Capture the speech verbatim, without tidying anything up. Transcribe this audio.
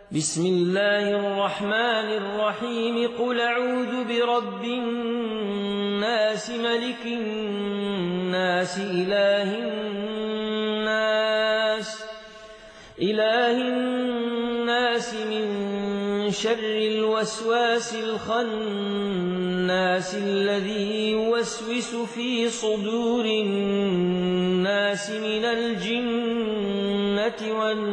بسم الله الرحمن الرحيم قل أعوذ برب الناس ملك الناس إله الناس إله الناس من شر الوسواس الخناس الذي يوسوس في صدور الناس من الجنة والناس